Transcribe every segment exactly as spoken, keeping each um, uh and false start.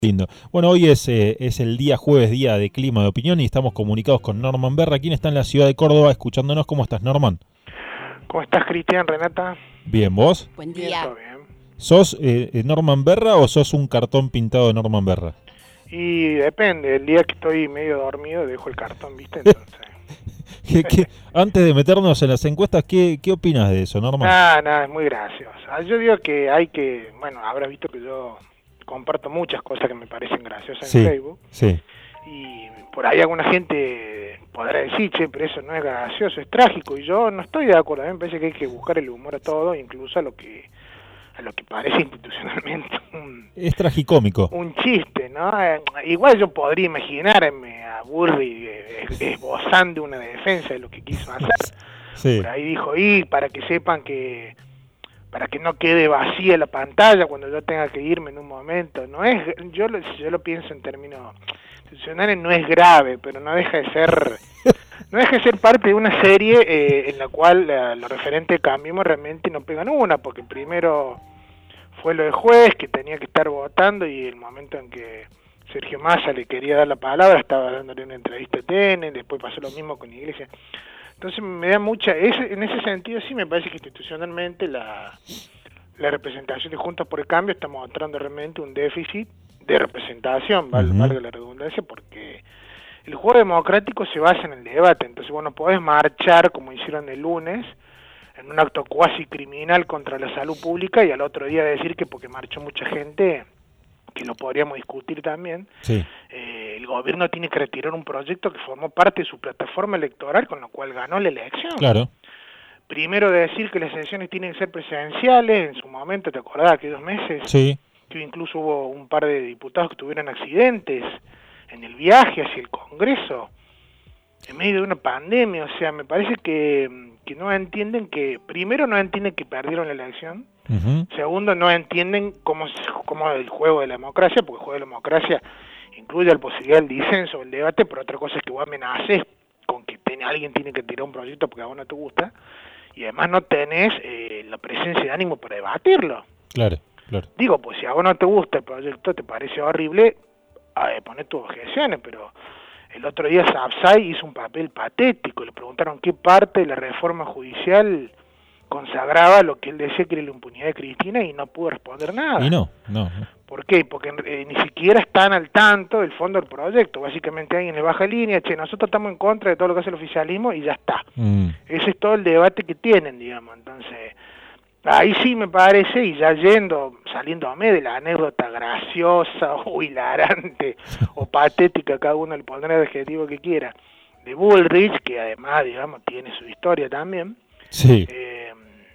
Lindo. Bueno, hoy es, eh, es el día jueves, día de clima de opinión, y estamos comunicados con Norman Berra, quien está en la ciudad de Córdoba escuchándonos. ¿Cómo estás, Norman? ¿Cómo estás, Cristian, Renata? Bien, ¿vos? Buen Bien, día. todo bien. ¿Sos eh, Norman Berra o sos un cartón pintado de Norman Berra? Y depende, el día que estoy medio dormido dejo el cartón, ¿viste? Entonces... ¿Qué, qué, antes de meternos en las encuestas, ¿qué, qué opinas de eso, Norman? Nada, nada, es muy gracioso. Yo digo que hay que, bueno, habrás visto que yo comparto muchas cosas que me parecen graciosas Sí, en Facebook. sí. Y por ahí alguna gente podrá decir, che, pero eso no es gracioso, es trágico. Y yo no estoy de acuerdo, a mí me parece que hay que buscar el humor a todo, incluso a lo que a lo que parece institucionalmente un, Es tragicómico. un chiste, ¿no? Eh, igual yo podría imaginarme a Burri eh, esbozando una defensa de lo que quiso hacer. Sí. Por ahí dijo, y para que sepan que, para que no quede vacía la pantalla cuando yo tenga que irme en un momento. No es, yo lo, si yo lo pienso en términos institucionales, no es grave, pero no deja de ser, no deja de ser parte de una serie eh, en la cual eh, los referentes de Cambiemos realmente no pegan una, porque primero fue lo del juez que tenía que estar votando, y el momento en que Sergio Massa le quería dar la palabra estaba dándole una entrevista a T N, después pasó lo mismo con Iglesia. Entonces me da mucha, ese, en ese sentido sí me parece que institucionalmente la, la representación de Juntos por el Cambio está mostrando realmente un déficit de representación, ¿vale? Uh-huh. Valga la redundancia, porque el juego democrático se basa en el debate. Entonces vos no podés marchar como hicieron el lunes en un acto cuasi criminal contra la salud pública y al otro día decir que porque marchó mucha gente, que lo podríamos discutir también, sí. eh, el gobierno tiene que retirar un proyecto que formó parte de su plataforma electoral, con lo cual ganó la elección. Claro. Primero decir que las elecciones tienen que ser presenciales, en su momento, ¿te acordás? Aquellos meses, sí. que incluso hubo un par de diputados que tuvieron accidentes en el viaje hacia el Congreso, en medio de una pandemia. O sea, me parece que, que no entienden que, primero no entienden que perdieron la elección, uh-huh. Segundo, no entienden cómo es cómo el juego de la democracia, porque el juego de la democracia incluye la posibilidad del disenso, el debate, pero otra cosa es que vos amenaces con que ten, alguien tiene que tirar un proyecto porque a vos no te gusta, y además no tenés eh, la presencia de ánimo para debatirlo. Claro, claro. Digo, pues si a vos no te gusta el proyecto, te parece horrible, eh, poné tus objeciones, pero el otro día Sapsay hizo un papel patético, le preguntaron qué parte de la reforma judicial consagraba lo que él decía que era la impunidad de Cristina, y no pudo responder nada. Y no, no. no. ¿Por qué? Porque eh, ni siquiera están al tanto del fondo del proyecto. Básicamente alguien le baja línea, che, nosotros estamos en contra de todo lo que hace el oficialismo, y ya está. Mm. Ese es todo el debate que tienen, digamos. Entonces, ahí sí me parece, y ya yendo, saliéndome de la anécdota graciosa o hilarante o patética, cada uno le pondrá el adjetivo que quiera, de Bullrich, que además, digamos, tiene su historia también. Sí. Eh,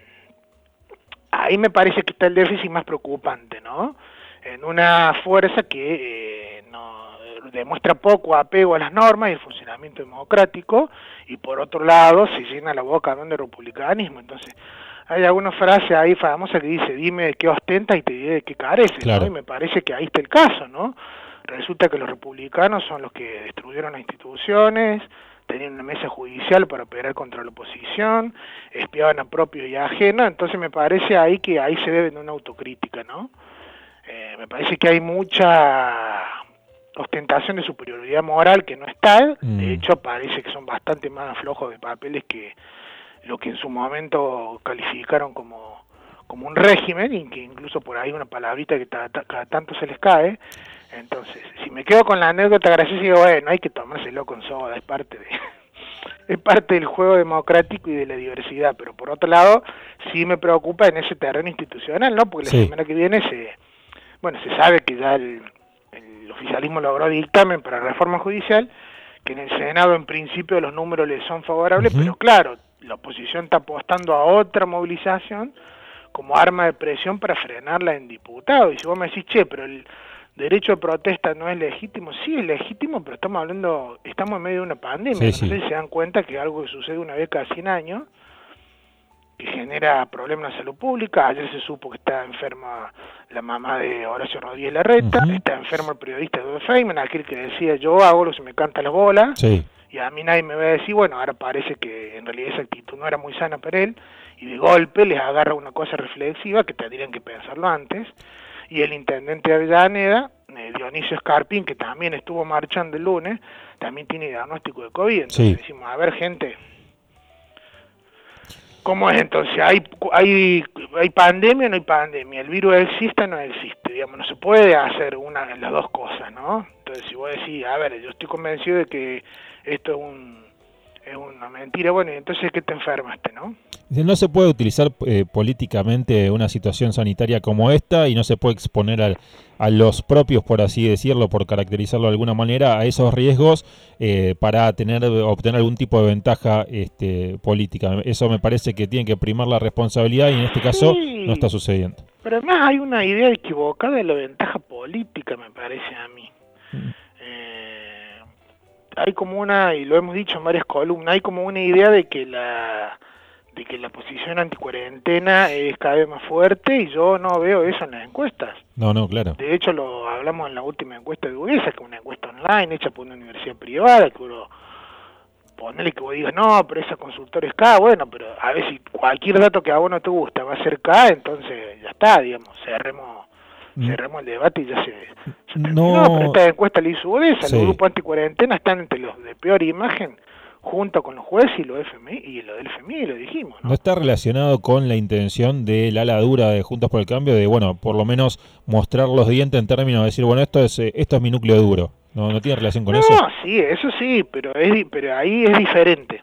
ahí me parece que está el déficit más preocupante, ¿no? En una fuerza que eh, no demuestra poco apego a las normas y el funcionamiento democrático, y por otro lado se llena la boca hablando de republicanismo. Entonces hay alguna frase ahí famosa que dice, dime de qué ostentas y te diré de qué careces, claro. ¿no? Y me parece que ahí está el caso, ¿no? Resulta que los republicanos son los que destruyeron las instituciones, tenían una mesa judicial para operar contra la oposición, espiaban a propios y a ajenos. Entonces me parece ahí que ahí se debe de una autocrítica, ¿no? Eh, me parece que hay mucha ostentación de superioridad moral que no está. Mm. De hecho parece que son bastante más flojos de papeles que lo que en su momento calificaron como, como un régimen, y que incluso por ahí una palabrita que cada, cada tanto se les cae. Entonces, si me quedo con la anécdota graciosa, digo, bueno, hay que tomárselo con soda, es parte de es parte del juego democrático y de la diversidad. Pero por otro lado, sí me preocupa en ese terreno institucional, ¿no? Porque sí. la semana que viene se, bueno, se sabe que ya el, el oficialismo logró dictamen para la reforma judicial, que en el Senado en principio los números le son favorables, uh-huh. Pero claro, la oposición está apostando a otra movilización como arma de presión para frenarla en diputados. Y si vos me decís, che, pero el derecho de protesta no es legítimo, sí es legítimo, pero estamos hablando, estamos en medio de una pandemia. Sí, no sí. sé si se dan cuenta que algo que sucede una vez cada cien años, que genera problemas de salud pública. Ayer se supo que está enferma la mamá de Horacio Rodríguez Larreta, uh-huh. Está enfermo el periodista de Feynman, aquel que decía, yo hago lo que se me canta las bolas, sí. Y a mí nadie me va a decir, bueno, ahora parece que en realidad esa actitud no era muy sana para él, y de golpe les agarra una cosa reflexiva que tendrían que pensarlo antes. Y el intendente de Avellaneda eh, Dionisio Escarpín, que también estuvo marchando el lunes, también tiene diagnóstico de COVID. Entonces sí. decimos, a ver, gente, ¿cómo es entonces? ¿Hay, hay, ¿Hay pandemia o no hay pandemia? ¿El virus existe o no existe? Digamos, no se puede hacer una de las dos cosas, ¿no? Entonces, si vos decís, a ver, yo estoy convencido de que esto es un es una mentira, bueno, y entonces, ¿qué te enfermaste, no? No se puede utilizar eh, políticamente una situación sanitaria como esta y no se puede exponer al, a los propios, por así decirlo, por caracterizarlo de alguna manera, a esos riesgos eh, para tener obtener algún tipo de ventaja este, política. Eso me parece que tiene que primar la responsabilidad y en este caso Sí, no está sucediendo. Pero además hay una idea equivocada de la ventaja política, me parece a mí. Mm. Eh, hay como una, y lo hemos dicho en varias columnas, hay como una idea de que la de que la posición anticuarentena es cada vez más fuerte y yo no veo eso en las encuestas. No, no, claro. De hecho, lo hablamos en la última encuesta de U E S A, que es una encuesta online hecha por una universidad privada, que uno ponele que vos digas, no, pero esa consultora es K, bueno, pero a ver si cualquier dato que a vos no te gusta va a ser K, entonces ya está, digamos, cerremos, mm. cerremos el debate y ya se, se terminó. No, pero esta encuesta la hizo U E S A, sí. Los grupos anticuarentena están entre los de peor imagen, junto con los jueces y los F M I, y lo del F M I lo dijimos, ¿no? ¿No está relacionado con la intención del ala dura de Juntos por el Cambio de, bueno, por lo menos mostrar los dientes en términos de decir, bueno, esto es esto es mi núcleo duro? ¿No, no tiene relación con no, eso? No, sí, eso sí, pero es pero ahí es diferente.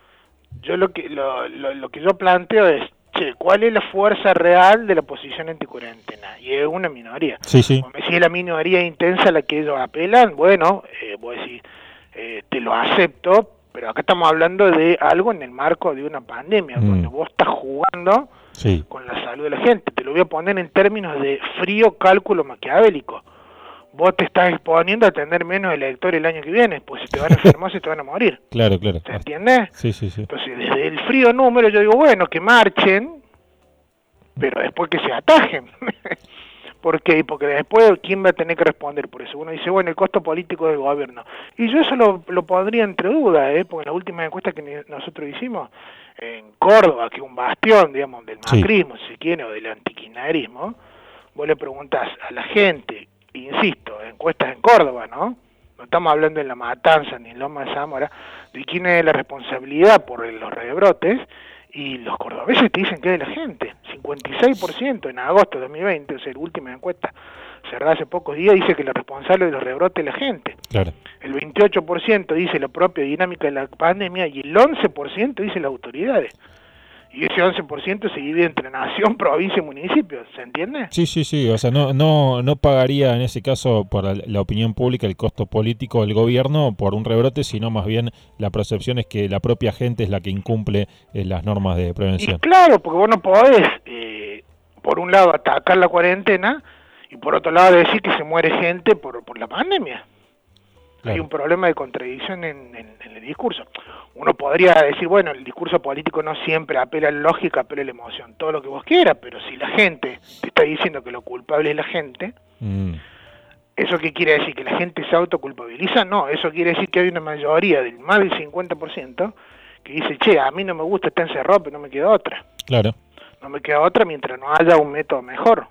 Yo lo que lo, lo, lo que yo planteo es, che, ¿cuál es la fuerza real de la posición anticuarentena? Y es una minoría. Sí, sí. Si es la minoría intensa a la que ellos apelan, bueno, eh, vos decís, eh, te lo acepto, pero acá estamos hablando de algo en el marco de una pandemia, mm. donde vos estás jugando sí. con la salud de la gente. Te lo voy a poner en términos de frío cálculo maquiavélico. Vos te estás exponiendo a tener menos electores el año que viene, pues si te van a enfermar, se te van a morir. Claro, claro. ¿Se entiende? Sí, sí, sí. Entonces, desde el frío número yo digo, bueno, que marchen, pero después que se atajen. ¿Por qué? Porque después, ¿quién va a tener que responder por eso? Uno dice, bueno, el costo político del gobierno. Y yo eso lo, lo pondría entre dudas, ¿eh? Porque en la última encuesta que nosotros hicimos, en Córdoba, que es un bastión, digamos, del macrismo, sí. si quiere, o del antikirchnerismo, vos le preguntás a la gente, insisto, encuestas en Córdoba, ¿no? No estamos hablando en La Matanza ni en Loma de Zamora, de quién es la responsabilidad por los rebrotes, y los cordobeses te dicen que es de la gente. cincuenta y seis por ciento en agosto de dos mil veinte, o sea, la última encuesta cerrada hace pocos días, dice que la responsable de los rebrotes es la gente. Claro. El veintiocho por ciento dice la propia dinámica de la pandemia y el once por ciento dice las autoridades. Y ese once por ciento se divide entre nación, provincia y municipio, ¿se entiende? Sí, sí, sí, o sea, no no no pagaría en ese caso por la opinión pública el costo político del gobierno por un rebrote, sino más bien la percepción es que la propia gente es la que incumple eh, las normas de prevención. Y claro, porque vos no podés, eh, por un lado, atacar la cuarentena y por otro lado decir que se muere gente por, por la pandemia. Claro. Hay un problema de contradicción en, en, en el discurso. Uno podría decir, bueno, el discurso político no siempre apela a la lógica, apela a la emoción, todo lo que vos quieras, pero si la gente te está diciendo que lo culpable es la gente, mm. ¿eso qué quiere decir? ¿Que la gente se autoculpabiliza? No, eso quiere decir que hay una mayoría del más del cincuenta por ciento que dice, che, a mí no me gusta estar encerrado, pero no me queda otra. Claro. No me queda otra mientras no haya un método mejor.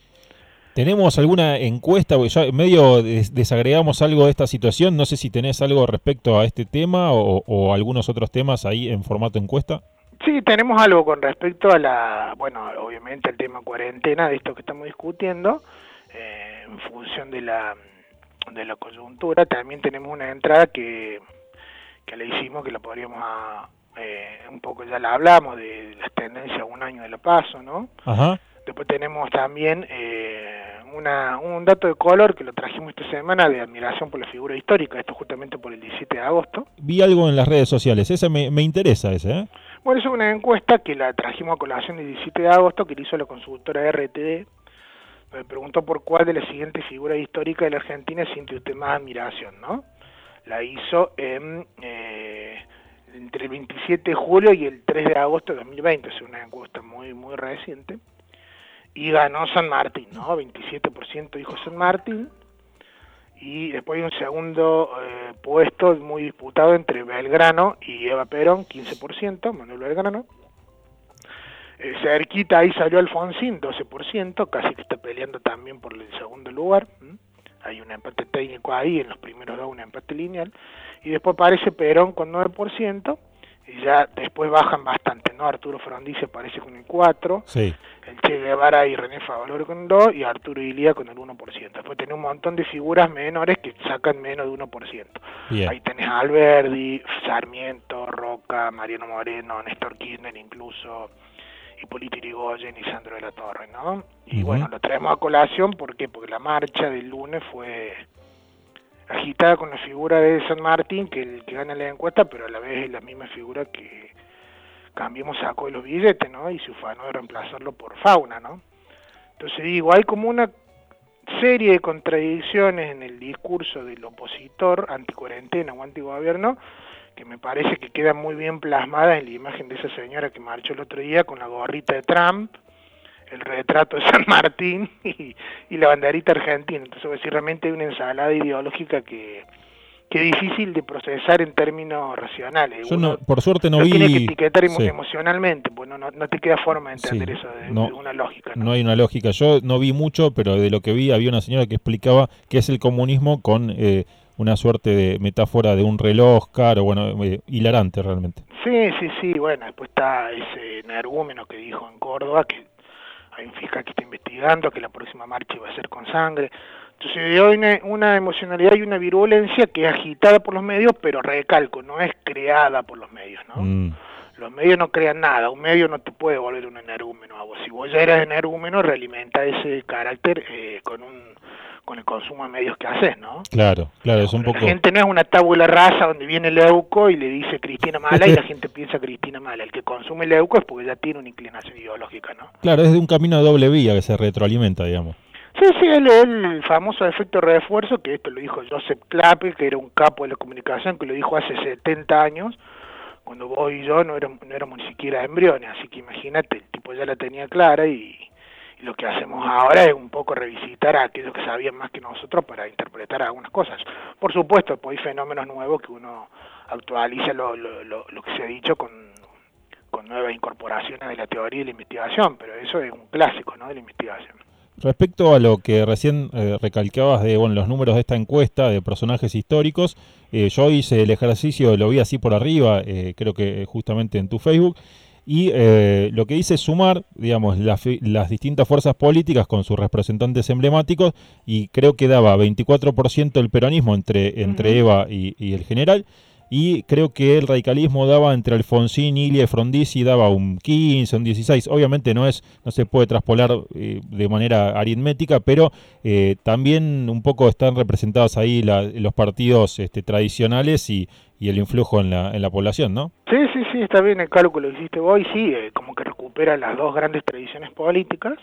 ¿Tenemos alguna encuesta? Porque ya medio des desagregamos algo de esta situación. No sé si tenés algo respecto a este tema o, o algunos otros temas ahí en formato encuesta. Sí, tenemos algo con respecto a la, bueno, obviamente el tema cuarentena, de esto que estamos discutiendo, eh, en función de la, de la coyuntura. También tenemos una entrada que, que le hicimos, que la podríamos, a, eh, un poco ya la hablamos, de las tendencias a un año de la PASO, ¿no? Ajá. Después tenemos también eh, una, un dato de color que lo trajimos esta semana de admiración por la figura histórica, esto justamente por el diecisiete de agosto. Vi algo en las redes sociales, ese me, me interesa ese, ¿eh? Bueno, eso es una encuesta que la trajimos a colación el diecisiete de agosto, que le hizo la consultora R T D, me preguntó por cuál de las siguientes figuras históricas de la Argentina siente usted más admiración, ¿no? La hizo en, eh, entre el veintisiete de julio y el tres de agosto de dos mil veinte, es una encuesta muy, muy reciente. Y ganó San Martín, ¿no? veintisiete por ciento dijo San Martín. Y después hay un segundo eh, puesto muy disputado entre Belgrano y Eva Perón, quince por ciento, Manuel Belgrano. Eh, cerquita ahí salió Alfonsín, doce por ciento, casi que está peleando también por el segundo lugar. ¿Mm? hay un empate técnico ahí, en los primeros dos un empate lineal, y después aparece Perón con nueve por ciento, y ya después bajan bastante, ¿no? Arturo Frondizi aparece con el cuatro por ciento, sí. el Che Guevara y René Favaloro con el dos por ciento, y Arturo Illia con el uno por ciento. Después tenés un montón de figuras menores que sacan menos de uno por ciento. Bien. Ahí tenés a Alberdi, Sarmiento, Roca, Mariano Moreno, Néstor Kirchner incluso, Hipólito Yrigoyen y Sandro de la Torre, ¿no? Y uh-huh. bueno, lo traemos a colación, ¿por qué? Porque la marcha del lunes fue agitada con la figura de San Martín, que el que gana la encuesta, pero a la vez es la misma figura que Cambiemos sacó de los billetes, ¿no? Y se ufanó de reemplazarlo por Fauna, ¿no? Entonces digo, hay como una serie de contradicciones en el discurso del opositor anticuarentena o antigobierno, que me parece que queda muy bien plasmada en la imagen de esa señora que marchó el otro día con la gorrita de Trump, el retrato de San Martín y, y la banderita argentina. Entonces, voy a decir, realmente hay una ensalada ideológica que, que es difícil de procesar en términos racionales. Yo no, por suerte no lo vi... tiene que etiquetar sí. emocionalmente, pues no, no, no te queda forma de entender sí. eso de, no, de una lógica. ¿no? no hay una lógica. Yo no vi mucho, pero de lo que vi había una señora que explicaba qué es el comunismo con... Eh, una suerte de metáfora de un reloj caro, bueno, eh, hilarante realmente. Sí, sí, sí, bueno, después está ese energúmeno que dijo en Córdoba que hay un fiscal que está investigando, que la próxima marcha iba a ser con sangre. Entonces hay una, una emocionalidad y una virulencia que es agitada por los medios, pero recalco, no es creada por los medios, ¿no? Mm. Los medios no crean nada, un medio no te puede volver un energúmeno a vos. Si vos ya eras energúmeno, realimenta ese carácter eh, con un con el consumo de medios que haces, ¿no? Claro, claro, es un la poco... La gente no es una tabula rasa donde viene el Leuco y le dice Cristina Mala y la gente piensa Cristina Mala. El que consume el Leuco es porque ya tiene una inclinación ideológica, ¿no? Claro, es de un camino de doble vía que se retroalimenta, digamos. Sí, sí, el, el famoso efecto refuerzo, que esto lo dijo Joseph Clappe, que era un capo de la comunicación, que lo dijo hace setenta años, cuando vos y yo no éramos, no éramos ni siquiera embriones, así que imagínate, el tipo ya la tenía clara y... Y lo que hacemos ahora es un poco revisitar a aquellos que sabían más que nosotros para interpretar algunas cosas. Por supuesto, pues hay fenómenos nuevos que uno actualiza lo, lo, lo, lo que se ha dicho con, con nuevas incorporaciones de la teoría y la investigación, pero eso es un clásico, ¿no?, de la investigación. Respecto a lo que recién eh, recalcabas de bueno, los números de esta encuesta de personajes históricos, eh, yo hice el ejercicio, lo vi así por arriba, eh, creo que justamente en tu Facebook, y eh, lo que hice es sumar, digamos, la, las distintas fuerzas políticas con sus representantes emblemáticos, y creo que daba veinticuatro por ciento el peronismo entre, entre uh-huh. Eva y, y el general, y creo que el radicalismo daba entre Alfonsín, Illia y Frondizi, daba un quince, un dieciséis. Obviamente no es no se puede traspolar eh, de manera aritmética, pero eh, también un poco están representados ahí la, los partidos este, tradicionales y, y el influjo en la, en la población, ¿no? Sí, sí, sí, está bien el cálculo que hiciste vos, y sí, eh, como que recupera las dos grandes tradiciones políticas,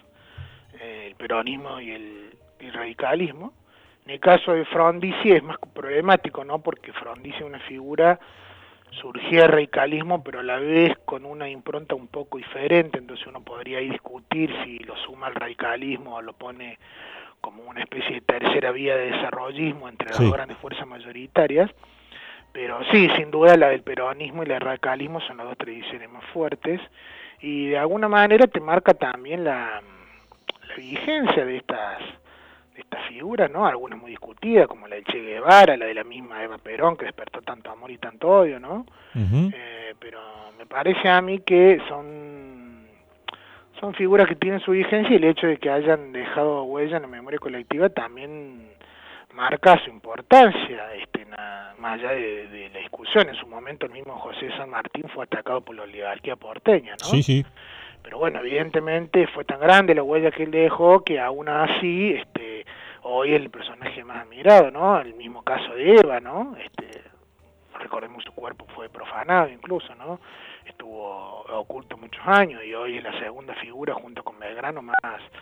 eh, el peronismo y el, y el radicalismo. En el caso de Frondizi es más problemático, ¿no? Porque Frondizi es una figura, surgía el radicalismo, pero a la vez con una impronta un poco diferente, entonces uno podría ahí discutir si lo suma al radicalismo o lo pone como una especie de tercera vía de desarrollismo entre las sí. dos grandes fuerzas mayoritarias. Pero sí, sin duda la del peronismo y la del radicalismo son las dos tradiciones más fuertes, y de alguna manera te marca también la, la vigencia de estas de estas figuras, ¿no? Algunas muy discutidas, como la del Che Guevara, la de la misma Eva Perón, que despertó tanto amor y tanto odio, ¿no? Uh-huh. Eh, pero me parece a mí que son son figuras que tienen su vigencia, y el hecho de que hayan dejado huella en la memoria colectiva también marca su importancia, este, na, más allá de, de la discusión. En su momento el mismo José San Martín fue atacado por la oligarquía porteña, ¿no? Sí, sí. Pero bueno, evidentemente fue tan grande la huella que él dejó que aún así, este, hoy es el personaje más admirado, ¿no? El mismo caso de Eva, ¿no? Este, recordemos su cuerpo fue profanado incluso, ¿no? Estuvo oculto muchos años y hoy es la segunda figura junto con Belgrano más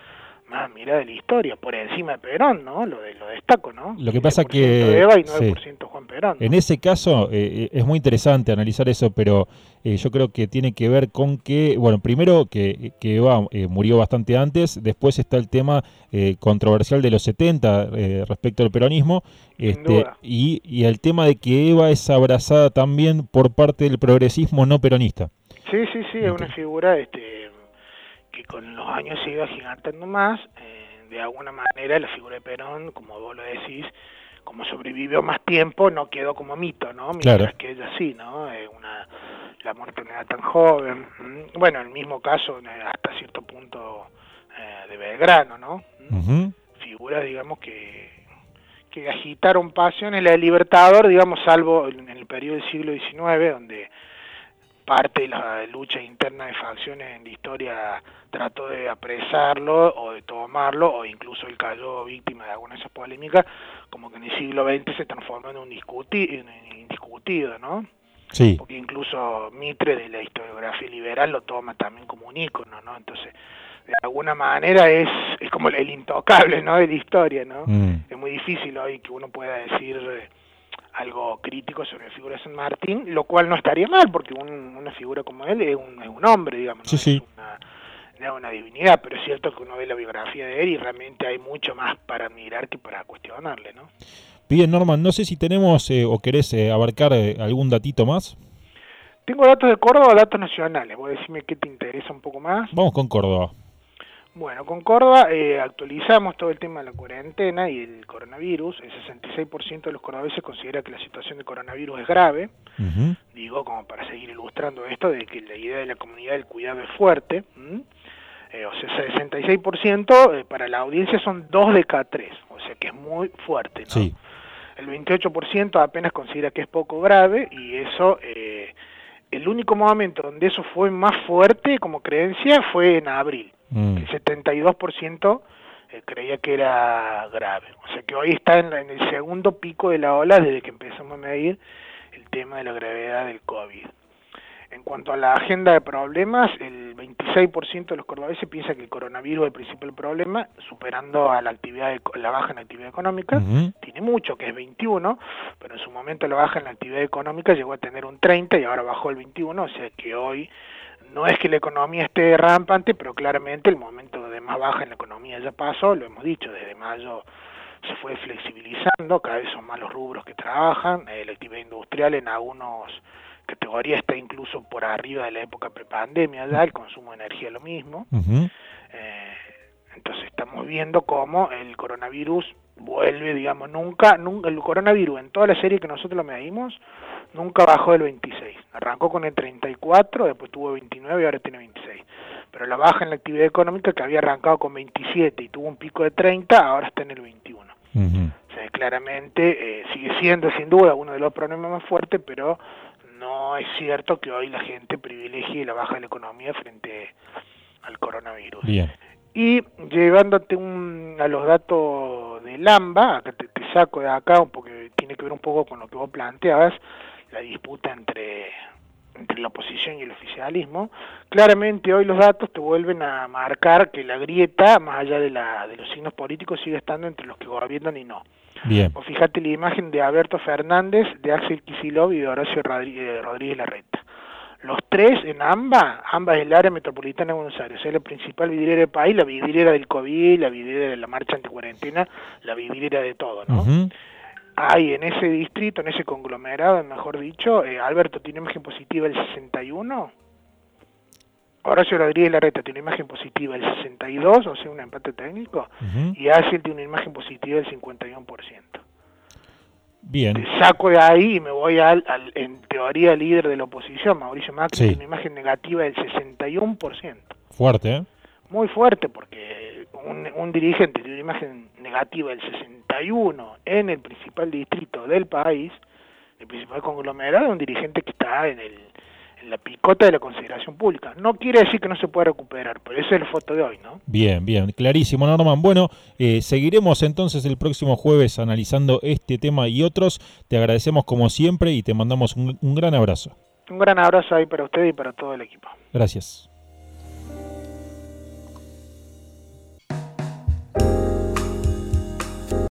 más admirada de la historia, por encima de Perón, ¿no? Lo de lo destaco, ¿no? Lo que pasa que de Eva y nueve por ciento sí. Juan Perón, ¿no? En ese caso eh, es muy interesante analizar eso, pero eh, yo creo que tiene que ver con que, bueno, primero que, que Eva eh, murió bastante antes, después está el tema eh, controversial de los setenta eh, respecto al peronismo, este, y, y el tema de que Eva es abrazada también por parte del progresismo no peronista. Sí, sí, sí, es una figura este que con los años se iba gigantando más, eh, de alguna manera la figura de Perón, como vos lo decís, como sobrevivió más tiempo, no quedó como mito, ¿no? Mientras claro. que ella sí, ¿no? Eh, una, la muerte no era tan joven. ¿Mm? Bueno, el mismo caso, hasta cierto punto, eh, de Belgrano, ¿no? ¿Mm? Uh-huh. Figuras, digamos, que, que agitaron pasiones. La de Libertador, digamos, salvo en el periodo del siglo diecinueve, donde parte de la lucha interna de facciones en la historia trató de apresarlo o de tomarlo, o incluso él cayó víctima de alguna de esas polémicas, como que en el siglo veinte se transformó en un discuti en indiscutido, ¿no? Sí. Porque incluso Mitre de la historiografía liberal lo toma también como un ícono, ¿no? Entonces, de alguna manera es, es como el intocable, ¿no? De la historia, ¿no? Mm. Es muy difícil hoy que uno pueda decir eh, algo crítico sobre la figura de San Martín, lo cual no estaría mal, porque un, una figura como él es un, es un hombre, digamos, ¿no? Sí, sí. Es una, una divinidad, pero es cierto que uno ve la biografía de él y realmente hay mucho más para admirar que para cuestionarle, ¿no? Bien, Norman, no sé si tenemos eh, o querés eh, abarcar eh, algún datito más. Tengo datos de Córdoba o datos nacionales, vos decime qué te interesa un poco más. Vamos con Córdoba. Bueno, con Córdoba eh, actualizamos todo el tema de la cuarentena y el coronavirus. El sesenta y seis por ciento de los cordobeses considera que la situación de coronavirus es grave. Uh-huh. Digo, como para seguir ilustrando esto, de que la idea de la comunidad del cuidado es fuerte. ¿Mm? Eh, o sea, sesenta y seis por ciento eh, para la audiencia son dos de cada tres, o sea que es muy fuerte, ¿no? Sí. El veintiocho por ciento apenas considera que es poco grave, y eso... Eh, el único momento donde eso fue más fuerte como creencia fue en abril. Mm. El setenta y dos por ciento eh, creía que era grave. O sea que hoy está en, la, en el segundo pico de la ola desde que empezamos a medir el tema de la gravedad del COVID. En cuanto a la agenda de problemas, el veintiséis por ciento de los cordobeses piensa que el coronavirus es el principal problema, superando a la actividad de, la baja en la actividad económica. Uh-huh. Tiene mucho, que es veintiuno, pero en su momento la baja en la actividad económica llegó a tener un treinta y ahora bajó el veintiuno, o sea que hoy no es que la economía esté rampante, pero claramente el momento de más baja en la economía ya pasó, lo hemos dicho, desde mayo se fue flexibilizando, cada vez son más los rubros que trabajan, eh, la actividad industrial en algunos categoría está incluso por arriba de la época prepandemia, ya el consumo de energía lo mismo. Uh-huh. eh, entonces estamos viendo cómo el coronavirus vuelve, digamos, nunca, nunca, el coronavirus en toda la serie que nosotros lo medimos, nunca bajó del veintiséis, arrancó con el treinta y cuatro, después tuvo veintinueve y ahora tiene veintiséis, pero la baja en la actividad económica, que había arrancado con veintisiete y tuvo un pico de treinta, ahora está en el veintiuno. Uh-huh. O sea, claramente eh, sigue siendo sin duda uno de los problemas más fuertes, pero no es cierto que hoy la gente privilegie la baja de la economía frente al coronavirus. Bien. Y llevándote un, a los datos del AMBA, acá te, te saco de acá, porque tiene que ver un poco con lo que vos planteabas, la disputa entre, entre la oposición y el oficialismo. Claramente hoy los datos te vuelven a marcar que la grieta, más allá de, la, de los signos políticos, sigue estando entre los que gobiernan y no. Bien. O fíjate la imagen de Alberto Fernández, de Axel Kicillof y de Horacio Rodríguez, Rodríguez Larreta. Los tres en AMBA, AMBA es el área metropolitana de Buenos Aires, es la principal vidriera del país, la vidriera del COVID, la vidriera de la marcha anticuarentena, la vidriera de todo, ¿no? Uh-huh. Hay en ese distrito, en ese conglomerado, mejor dicho, eh, Alberto tiene imagen positiva el sesenta y uno, Horacio Rodríguez Larreta tiene una imagen positiva del sesenta y dos, o sea, un empate técnico, uh-huh. y Axel tiene una imagen positiva del cincuenta y uno por ciento. Bien. Te saco de ahí y me voy al, al en teoría, líder de la oposición, Mauricio Macri, sí. Tiene una imagen negativa del sesenta y uno por ciento. Fuerte, ¿eh? Muy fuerte, porque un, un dirigente tiene una imagen negativa del sesenta y uno en el principal distrito del país, el principal conglomerado, un dirigente que está en el en la picota de la consideración pública. No quiere decir que no se pueda recuperar, pero esa es la foto de hoy, ¿no? Bien, bien, clarísimo, Norman. Bueno, eh, seguiremos entonces el próximo jueves analizando este tema y otros. Te agradecemos como siempre y te mandamos un, un gran abrazo. Un gran abrazo ahí para usted y para todo el equipo. Gracias.